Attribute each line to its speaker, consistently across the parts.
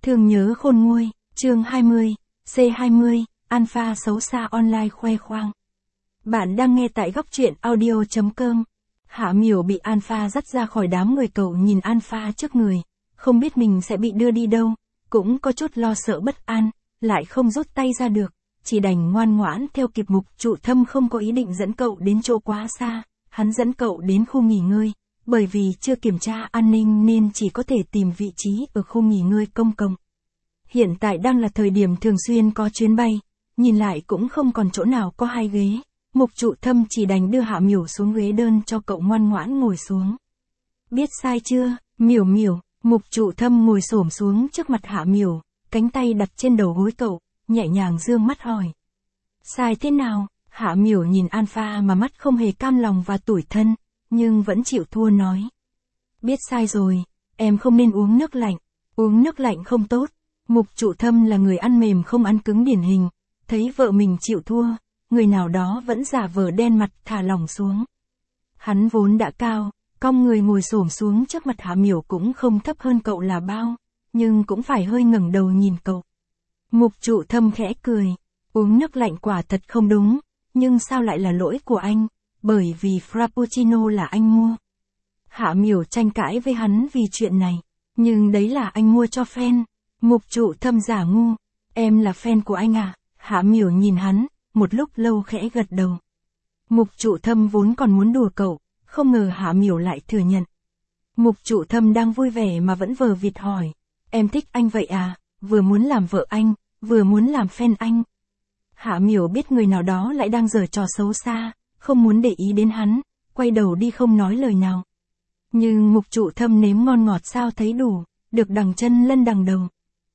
Speaker 1: Thương nhớ khôn nguôi, chương 20, C20, Alpha xấu xa online khoe khoang. Bạn đang nghe tại góc truyện audio.com. Hạ Miểu bị Alpha dắt ra khỏi đám người, cậu nhìn Alpha trước người, không biết mình sẽ bị đưa đi đâu, cũng có chút lo sợ bất an, lại không rút tay ra được, chỉ đành ngoan ngoãn theo kịp. Mục Trụ Thâm không có ý định dẫn cậu đến chỗ quá xa, hắn dẫn cậu đến khu nghỉ ngơi, bởi vì chưa kiểm tra an ninh nên chỉ có thể tìm vị trí ở khu nghỉ ngơi công cộng. Hiện tại đang là thời điểm thường xuyên có chuyến bay, nhìn lại cũng không còn chỗ nào có 2 ghế. Mục Trụ Thâm chỉ đành đưa Hạ Miểu xuống ghế đơn cho cậu ngoan ngoãn ngồi xuống. Biết sai chưa, Miểu Miểu? Mục Trụ Thâm ngồi xổm xuống trước mặt Hạ Miểu, cánh tay đặt trên đầu gối cậu, nhẹ nhàng dương mắt hỏi. Sai thế nào? Hạ Miểu nhìn Alpha mà mắt không hề cam lòng và tủi thân, nhưng vẫn chịu thua nói. Biết sai rồi, em không nên uống nước lạnh, uống nước lạnh không tốt. Mục Trụ Thâm là người ăn mềm không ăn cứng điển hình, thấy vợ mình chịu thua, người nào đó vẫn giả vờ đen mặt thả lỏng xuống. Hắn vốn đã cao, cong người ngồi xổm xuống trước mặt Hạ Miểu cũng không thấp hơn cậu là bao, nhưng cũng phải hơi ngẩng đầu nhìn cậu. Mục Trụ Thâm khẽ cười, uống nước lạnh quả thật không đúng, nhưng sao lại là lỗi của anh, bởi vì Frappuccino là anh mua. Hạ Miểu tranh cãi với hắn vì chuyện này, nhưng đấy là anh mua cho fan. Mục Trụ Thâm giả ngu, em là fan của anh à? Hạ Miểu nhìn hắn, một lúc lâu khẽ gật đầu. Mục Trụ Thâm vốn còn muốn đùa cậu, không ngờ Hạ Miểu lại thừa nhận. Mục Trụ Thâm đang vui vẻ mà vẫn vờ vịt hỏi, em thích anh vậy à, vừa muốn làm vợ anh, vừa muốn làm fan anh. Hạ Miểu biết người nào đó lại đang giở trò xấu xa, không muốn để ý đến hắn, quay đầu đi không nói lời nào. Nhưng Mục Trụ Thâm nếm ngon ngọt sao thấy đủ, được đằng chân lân đằng đầu.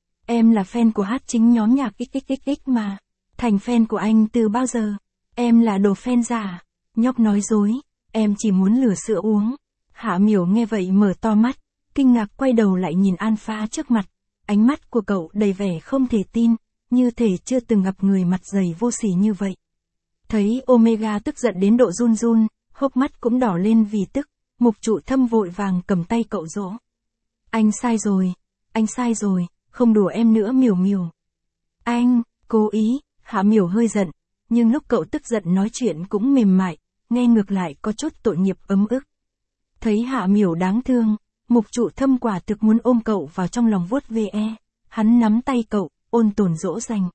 Speaker 1: Em là fan của hát chính nhóm nhạc XXXX mà. Thành fan của anh từ bao giờ? Em là đồ fan giả. Nhóc nói dối, em chỉ muốn lửa sữa uống. Hạ Miểu nghe vậy mở to mắt, kinh ngạc quay đầu lại nhìn Alpha trước mặt. Ánh mắt của cậu đầy vẻ không thể tin, như thể chưa từng gặp người mặt dày vô sỉ như vậy. Thấy Omega tức giận đến độ run run, hốc mắt cũng đỏ lên vì tức, Mục Trụ Thâm vội vàng cầm tay cậu dỗ. Anh sai rồi, anh sai rồi. Không đùa em nữa Miểu Miểu. Anh, cố ý. Hạ Miểu hơi giận, nhưng lúc cậu tức giận nói chuyện cũng mềm mại, nghe ngược lại có chút tội nghiệp ấm ức. Thấy Hạ Miểu đáng thương, Mục Trụ Thâm quả thực muốn ôm cậu vào trong lòng vuốt ve. Hắn nắm tay cậu, ôn tồn dỗ dành.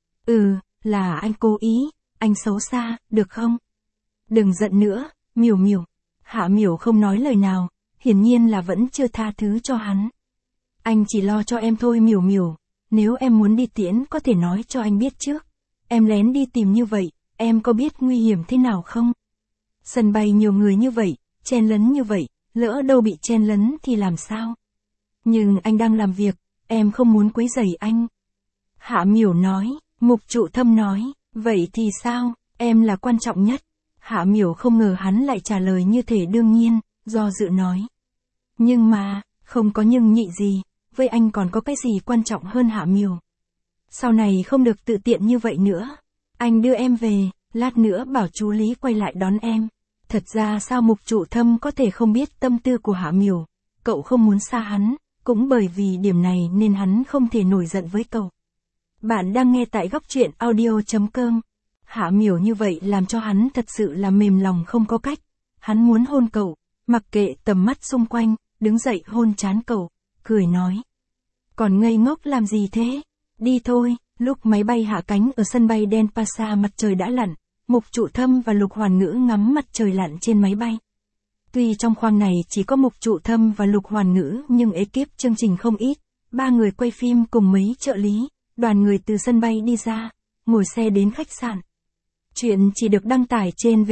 Speaker 1: Là anh cố ý, anh xấu xa, được không? Đừng giận nữa, Miểu Miểu. Hạ Miểu không nói lời nào, hiển nhiên là vẫn chưa tha thứ cho hắn. Anh chỉ lo cho em thôi Miểu Miểu, nếu em muốn đi tiễn có thể nói cho anh biết trước. Em lén đi tìm như vậy, em có biết nguy hiểm thế nào không? Sân bay nhiều người như vậy, chen lấn như vậy, lỡ đâu bị chen lấn thì làm sao? Nhưng anh đang làm việc, em không muốn quấy rầy anh. Hạ Miểu nói, Mục Trụ Thâm nói, vậy thì sao, em là quan trọng nhất. Hạ Miểu không ngờ hắn lại trả lời như thể đương nhiên, do dự nói. Nhưng mà, không có nhưng nhị gì. Với anh còn có cái gì quan trọng hơn Hạ Miểu? Sau này không được tự tiện như vậy nữa. Anh đưa em về, lát nữa bảo chú Lý quay lại đón em. Thật ra sao Mục Trụ Thâm có thể không biết tâm tư của Hạ Miểu? Cậu không muốn xa hắn, cũng bởi vì điểm này nên hắn không thể nổi giận với cậu. Bạn đang nghe tại góc truyện audio.com. Hạ Miểu như vậy làm cho hắn thật sự là mềm lòng không có cách. Hắn muốn hôn cậu, mặc kệ tầm mắt xung quanh, đứng dậy hôn trán cậu, cười nói. Còn ngây ngốc làm gì thế? Đi thôi. Lúc máy bay hạ cánh ở sân bay Denpasar mặt trời đã lặn, Mục Trụ Thâm và Lục Hoàn Ngữ ngắm mặt trời lặn trên máy bay. Tuy trong khoang này chỉ có Mục Trụ Thâm và Lục Hoàn Ngữ nhưng ekip chương trình không ít, 3 người quay phim cùng mấy trợ lý, đoàn người từ sân bay đi ra, ngồi xe đến khách sạn. Chuyện chỉ được đăng tải trên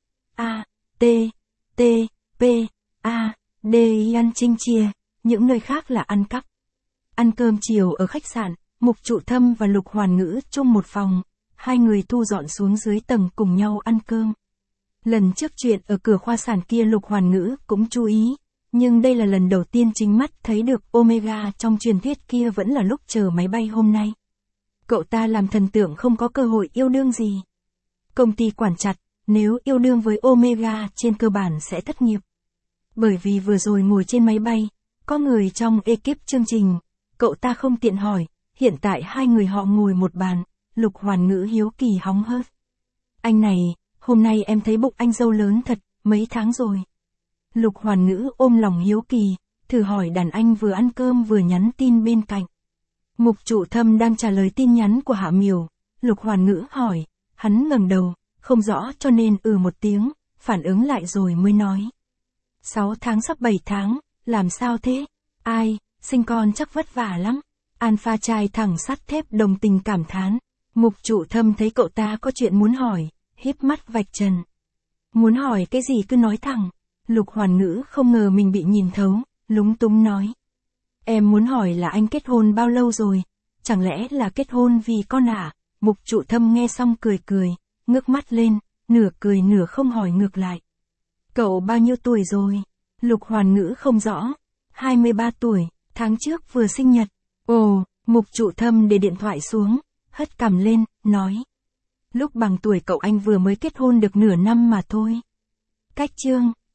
Speaker 1: WATTPAD ăn chinh chia, những nơi khác là ăn cắp. Ăn cơm chiều ở khách sạn, Mục Trụ Thâm và Lục Hoàn Ngữ chung một phòng, 2 người thu dọn xuống dưới tầng cùng nhau ăn cơm. Lần trước chuyện ở cửa khoa sản kia Lục Hoàn Ngữ cũng chú ý, nhưng đây là lần đầu tiên chính mắt thấy được Omega trong truyền thuyết kia vẫn là lúc chờ máy bay hôm nay. Cậu ta làm thần tượng không có cơ hội yêu đương gì. Công ty quản chặt, nếu yêu đương với Omega trên cơ bản sẽ thất nghiệp. Bởi vì vừa rồi ngồi trên máy bay, có người trong ekip chương trình, cậu ta không tiện hỏi, hiện tại hai người họ ngồi một bàn, Lục Hoàn Ngữ hiếu kỳ hóng hớt. Anh này, hôm nay em thấy bụng anh dâu lớn thật, mấy tháng rồi. Lục Hoàn Ngữ ôm lòng hiếu kỳ, thử hỏi đàn anh vừa ăn cơm vừa nhắn tin bên cạnh. Mục Trụ Thâm đang trả lời tin nhắn của Hạ Miểu, Lục Hoàn Ngữ hỏi, hắn ngẩng đầu, không rõ cho nên một tiếng, phản ứng lại rồi mới nói. 6 tháng sắp 7 tháng, làm sao thế? Ai, sinh con chắc vất vả lắm. Alpha trai thẳng sắt thép đồng tình cảm thán. Mục Trụ Thâm thấy cậu ta có chuyện muốn hỏi, híp mắt vạch trần. Muốn hỏi cái gì cứ nói thẳng. Lục Hoàn Ngữ không ngờ mình bị nhìn thấu, lúng túng nói. Em muốn hỏi là anh kết hôn bao lâu rồi? Chẳng lẽ là kết hôn vì con à? Mục Trụ Thâm nghe xong cười cười, ngước mắt lên, nửa cười nửa không hỏi ngược lại. Cậu bao nhiêu tuổi rồi? Lục Hoàn Ngữ không rõ. 23 tuổi, tháng trước vừa sinh nhật. Ồ, Mục Trụ Thâm để điện thoại xuống, hất cằm lên, nói. Lúc bằng tuổi cậu anh vừa mới kết hôn được nửa năm mà thôi. Cách chương.